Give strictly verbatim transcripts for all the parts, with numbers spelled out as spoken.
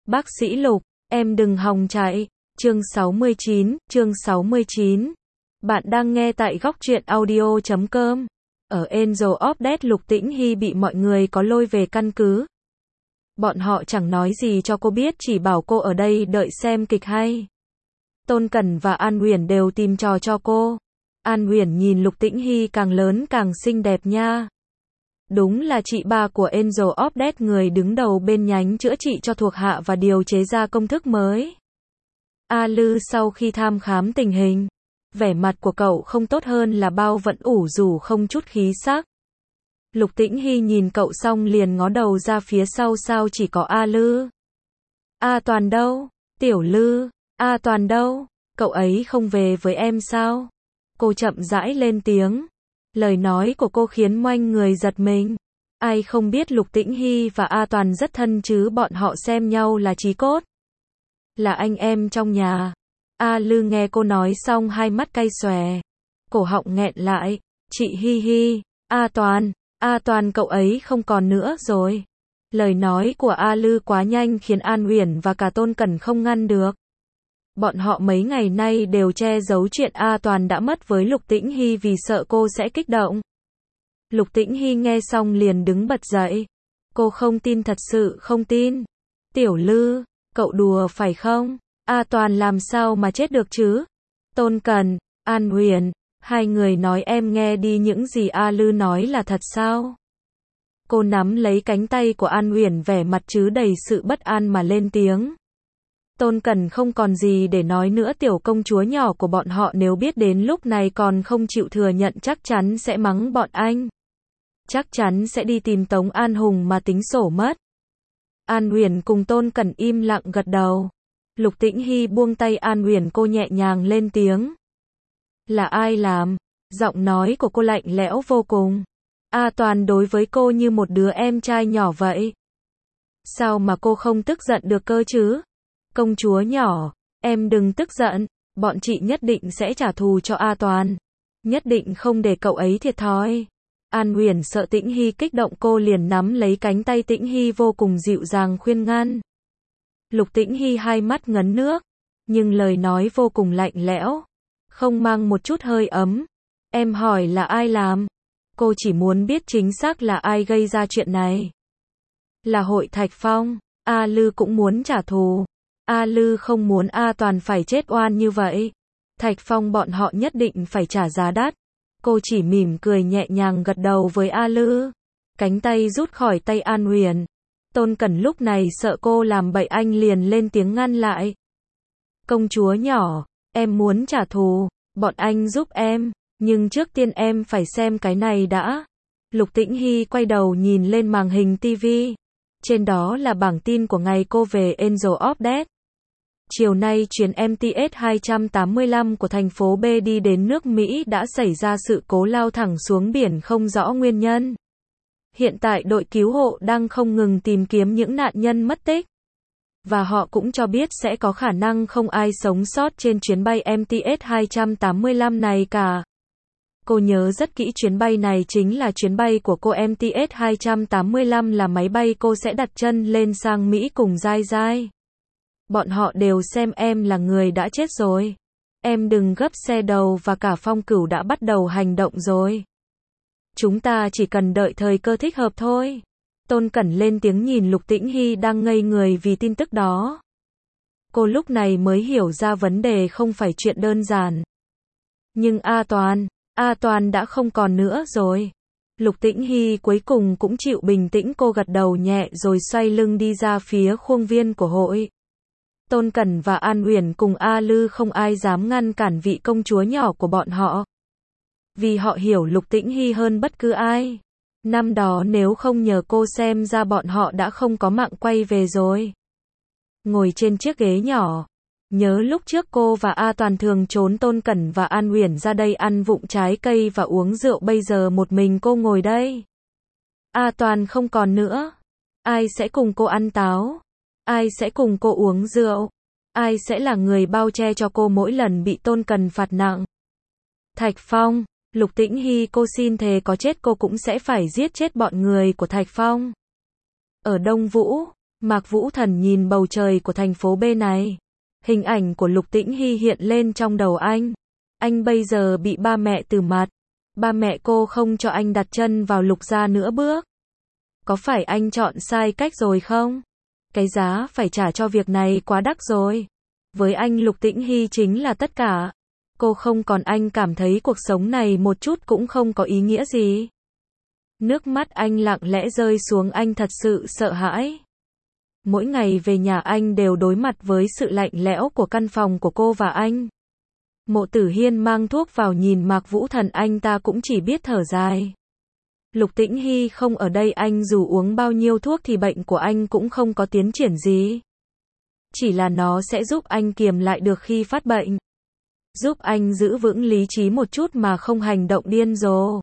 Bác sĩ Lục, em đừng hòng chạy. Chương sáu mươi chín, chương sáu mươi chín. Bạn đang nghe tại góc truyện audio chấm com. Ở Angel of Death, Lục Tĩnh Hy bị mọi người có lôi về căn cứ. Bọn họ chẳng nói gì cho cô biết, chỉ bảo cô ở đây đợi xem kịch hay. Tôn Cẩn và An Uyển đều tìm trò cho cô. An Uyển nhìn Lục Tĩnh Hy càng lớn càng xinh đẹp nha. Đúng là chị ba của Angel of Death, người đứng đầu bên nhánh chữa trị cho thuộc hạ và điều chế ra công thức mới. A Lư sau khi thăm khám tình hình, vẻ mặt của cậu không tốt hơn là bao, vẫn ủ rũ không chút khí sắc. Lục Tĩnh Hy nhìn cậu xong liền ngó đầu ra phía sau, sao chỉ có A Lư? A Toàn đâu? Tiểu Lư, A Toàn đâu? Cậu ấy không về với em sao? Cô chậm rãi lên tiếng. Lời nói của cô khiến moanh người giật mình. Ai không biết Lục Tĩnh Hy và A Toàn rất thân chứ, bọn họ xem nhau là chí cốt. Là anh em trong nhà. A Lư nghe cô nói xong hai mắt cay xòe. Cổ họng nghẹn lại. Chị Hi Hi, A Toàn, A Toàn cậu ấy không còn nữa rồi. Lời nói của A Lư quá nhanh khiến An Uyển và cả Tôn Cẩn không ngăn được. Bọn họ mấy ngày nay đều che giấu chuyện A Toàn đã mất với Lục Tĩnh Hy vì sợ cô sẽ kích động. Lục Tĩnh Hy nghe xong liền đứng bật dậy. Cô không tin, thật sự không tin. Tiểu Lư, cậu đùa phải không? A Toàn làm sao mà chết được chứ? Tôn Cẩn, An Uyển, hai người nói em nghe đi, những gì A Lư nói là thật sao? Cô nắm lấy cánh tay của An Uyển, vẻ mặt chứa đầy sự bất an mà lên tiếng. Tôn Cẩn không còn gì để nói nữa, tiểu công chúa nhỏ của bọn họ nếu biết đến lúc này còn không chịu thừa nhận chắc chắn sẽ mắng bọn anh. Chắc chắn sẽ đi tìm Tống An Hùng mà tính sổ mất. An Uyển cùng Tôn Cẩn im lặng gật đầu. Lục Tĩnh Hy buông tay An Uyển, cô nhẹ nhàng lên tiếng. Là ai làm? Giọng nói của cô lạnh lẽo vô cùng. A Toàn đối với cô như một đứa em trai nhỏ vậy. Sao mà cô không tức giận được cơ chứ? Công chúa nhỏ, em đừng tức giận, bọn chị nhất định sẽ trả thù cho A Toàn. Nhất định không để cậu ấy thiệt thòi. An Uyển sợ Tĩnh Hy kích động, cô liền nắm lấy cánh tay Tĩnh Hy vô cùng dịu dàng khuyên ngăn. Lục Tĩnh Hy hai mắt ngấn nước, nhưng lời nói vô cùng lạnh lẽo, không mang một chút hơi ấm. Em hỏi là ai làm? Cô chỉ muốn biết chính xác là ai gây ra chuyện này. Là Hội Thạch Phong. A Lư cũng muốn trả thù. A Lư không muốn A Toàn phải chết oan như vậy. Thạch Phong bọn họ nhất định phải trả giá đắt. Cô chỉ mỉm cười nhẹ nhàng gật đầu với A Lư. Cánh tay rút khỏi tay An Uyển. Tôn Cẩn lúc này sợ cô làm bậy, anh liền lên tiếng ngăn lại. Công chúa nhỏ, em muốn trả thù, bọn anh giúp em, nhưng trước tiên em phải xem cái này đã. Lục Tĩnh Hy quay đầu nhìn lên màn hình ti vi. Trên đó là bảng tin của ngày cô về Angel of Death. Chiều nay chuyến em tê ét hai tám lăm của thành phố B đi đến nước Mỹ đã xảy ra sự cố lao thẳng xuống biển không rõ nguyên nhân. Hiện tại đội cứu hộ đang không ngừng tìm kiếm những nạn nhân mất tích. Và họ cũng cho biết sẽ có khả năng không ai sống sót trên chuyến bay em tê ét hai tám lăm này cả. Cô nhớ rất kỹ, chuyến bay này chính là chuyến bay của cô. em tê ét hai tám lăm là máy bay cô sẽ đặt chân lên sang Mỹ cùng Giai Giai. Bọn họ đều xem em là người đã chết rồi. Em đừng gấp xe đầu, và cả Phong Cửu đã bắt đầu hành động rồi. Chúng ta chỉ cần đợi thời cơ thích hợp thôi. Tôn Cẩn lên tiếng nhìn Lục Tĩnh Hy đang ngây người vì tin tức đó. Cô lúc này mới hiểu ra vấn đề không phải chuyện đơn giản. Nhưng A Toàn, A Toàn đã không còn nữa rồi. Lục Tĩnh Hy cuối cùng cũng chịu bình tĩnh, cô gật đầu nhẹ rồi xoay lưng đi ra phía khuôn viên của hội. Tôn Cẩn và An Uyển cùng A Lư không ai dám ngăn cản vị công chúa nhỏ của bọn họ. Vì họ hiểu Lục Tĩnh Hy hơn bất cứ ai. Năm đó nếu không nhờ cô, xem ra bọn họ đã không có mạng quay về rồi. Ngồi trên chiếc ghế nhỏ. Nhớ lúc trước cô và A Toàn thường trốn Tôn Cẩn và An Uyển ra đây ăn vụng trái cây và uống rượu, bây giờ một mình cô ngồi đây. A Toàn không còn nữa. Ai sẽ cùng cô ăn táo? Ai sẽ cùng cô uống rượu? Ai sẽ là người bao che cho cô mỗi lần bị Tôn Cẩn phạt nặng? Thạch Phong, Lục Tĩnh Hy, cô xin thề có chết cô cũng sẽ phải giết chết bọn người của Thạch Phong. Ở Đông Vũ, Mạc Vũ Thần nhìn bầu trời của thành phố B này. Hình ảnh của Lục Tĩnh Hy hiện lên trong đầu anh. Anh bây giờ bị ba mẹ từ mặt. Ba mẹ cô không cho anh đặt chân vào Lục gia nữa bước. Có phải anh chọn sai cách rồi không? Cái giá phải trả cho việc này quá đắt rồi. Với anh Lục Tĩnh Hy chính là tất cả. Cô không còn anh cảm thấy cuộc sống này một chút cũng không có ý nghĩa gì. Nước mắt anh lặng lẽ rơi xuống, anh thật sự sợ hãi. Mỗi ngày về nhà anh đều đối mặt với sự lạnh lẽo của căn phòng của cô và anh. Mộ Tử Hiên mang thuốc vào nhìn Mạc Vũ Thần, anh ta cũng chỉ biết thở dài. Lục Tĩnh Hy không ở đây, anh dù uống bao nhiêu thuốc thì bệnh của anh cũng không có tiến triển gì. Chỉ là nó sẽ giúp anh kiềm lại được khi phát bệnh. Giúp anh giữ vững lý trí một chút mà không hành động điên rồ.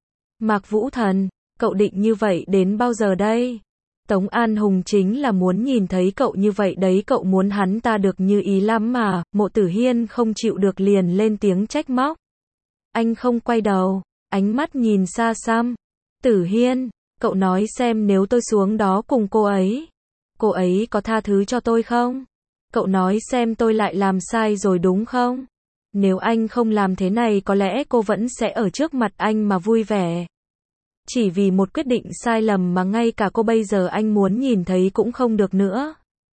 Mạc Vũ Thần, cậu định như vậy đến bao giờ đây? Tống An Hùng chính là muốn nhìn thấy cậu như vậy đấy, cậu muốn hắn ta được như ý lắm mà. Mộ Tử Hiên không chịu được liền lên tiếng trách móc. Anh không quay đầu, ánh mắt nhìn xa xăm. Tử Hiên, cậu nói xem nếu tôi xuống đó cùng cô ấy, cô ấy có tha thứ cho tôi không? Cậu nói xem tôi lại làm sai rồi đúng không? Nếu anh không làm thế này có lẽ cô vẫn sẽ ở trước mặt anh mà vui vẻ. Chỉ vì một quyết định sai lầm mà ngay cả cô bây giờ anh muốn nhìn thấy cũng không được nữa.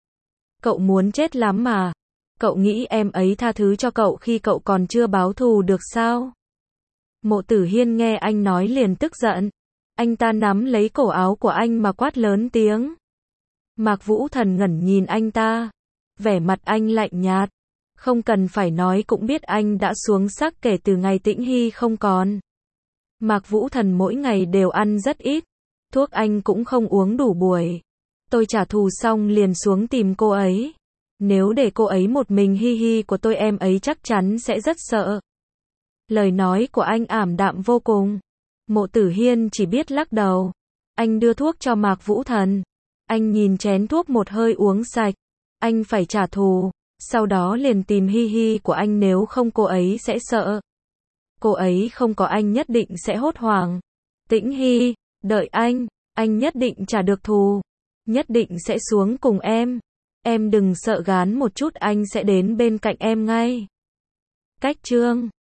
Cậu muốn chết lắm mà. Cậu nghĩ em ấy tha thứ cho cậu khi cậu còn chưa báo thù được sao? Mộ Tử Hiên nghe anh nói liền tức giận. Anh ta nắm lấy cổ áo của anh mà quát lớn tiếng. Mạc Vũ Thần ngẩn nhìn anh ta. Vẻ mặt anh lạnh nhạt. Không cần phải nói cũng biết anh đã xuống sắc kể từ ngày Tĩnh Hy không còn. Mạc Vũ Thần mỗi ngày đều ăn rất ít. Thuốc anh cũng không uống đủ buổi. Tôi trả thù xong liền xuống tìm cô ấy. Nếu để cô ấy một mình hi hi của tôi em ấy chắc chắn sẽ rất sợ. Lời nói của anh ảm đạm vô cùng. Mộ Tử Hiên chỉ biết lắc đầu. Anh đưa thuốc cho Mạc Vũ Thần. Anh nhìn chén thuốc một hơi uống sạch. Anh phải trả thù. Sau đó liền tìm hi hi của anh, nếu không cô ấy sẽ sợ. Cô ấy không có anh nhất định sẽ hốt hoảng. Tĩnh Hy, đợi anh, anh nhất định trả được thù. Nhất định sẽ xuống cùng em. Em đừng sợ, gán một chút anh sẽ đến bên cạnh em ngay. Cách chương